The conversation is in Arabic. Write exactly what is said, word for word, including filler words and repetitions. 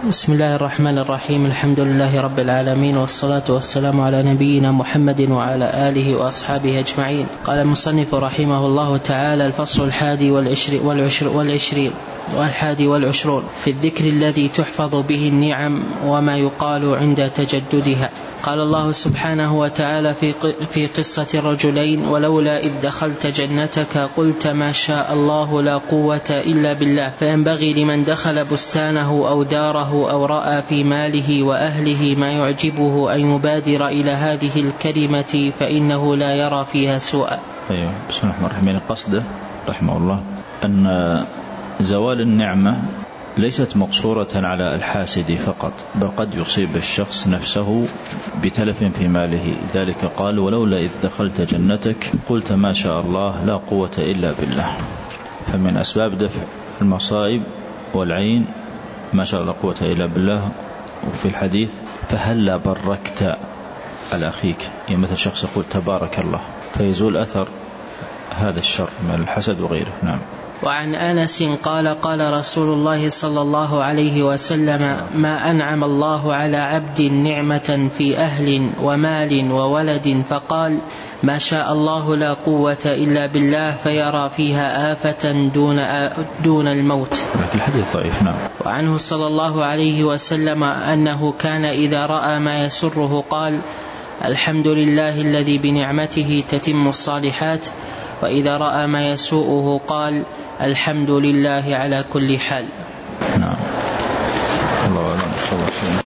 بسم الله الرحمن الرحيم. الحمد لله رب العالمين، والصلاة والسلام على نبينا محمد وعلى آله وأصحابه أجمعين. قال المصنف رحمه الله تعالى: الفصل الحادي والعشر والعشر والعشرين والحادي والعشرون في الذكر الذي تحفظ به النعم وما يقال عند تجددها. قال الله سبحانه وتعالى في قصة الرجلين: ولولا إذ دخلت جنتك قلت ما شاء الله لا قوة إلا بالله. فينبغي لمن دخل بستانه أو داره أو رأى في ماله وأهله ما يعجبه أن يبادر إلى هذه الكلمة، فإنه لا يرى فيها سوءا. أيوة. بسم الله الرحمن الرحيم. قصده رحمه الله أن زوال النعمة ليست مقصورة على الحاسد فقط، بل قد يصيب الشخص نفسه بتلف في ماله. ذلك قال: ولولا إذ دخلت جنتك قلت ما شاء الله لا قوة إلا بالله. فمن أسباب دفع المصائب والعين ما شاء الله لا قوة إلا بالله. وفي الحديث: فهلا بركت على أخيك، يعني مثل شخص يقول تبارك الله، فيزول أثر هذا الشر من الحسد وغيره. نعم. وعن أنس قال: قال رسول الله صلى الله عليه وسلم: ما أنعم الله على عبد نعمة في أهل ومال وولد فقال ما شاء الله لا قوة إلا بالله، فيرى فيها آفة دون, دون الموت. الحديث ضعيف. نعم. وعنه صلى الله عليه وسلم أنه كان إذا رأى ما يسره قال: الحمد لله الذي بنعمته تتم الصالحات. وإذا رأى ما يسوءه قال: الحمد لله على كل حال. نعم. الله أعلم.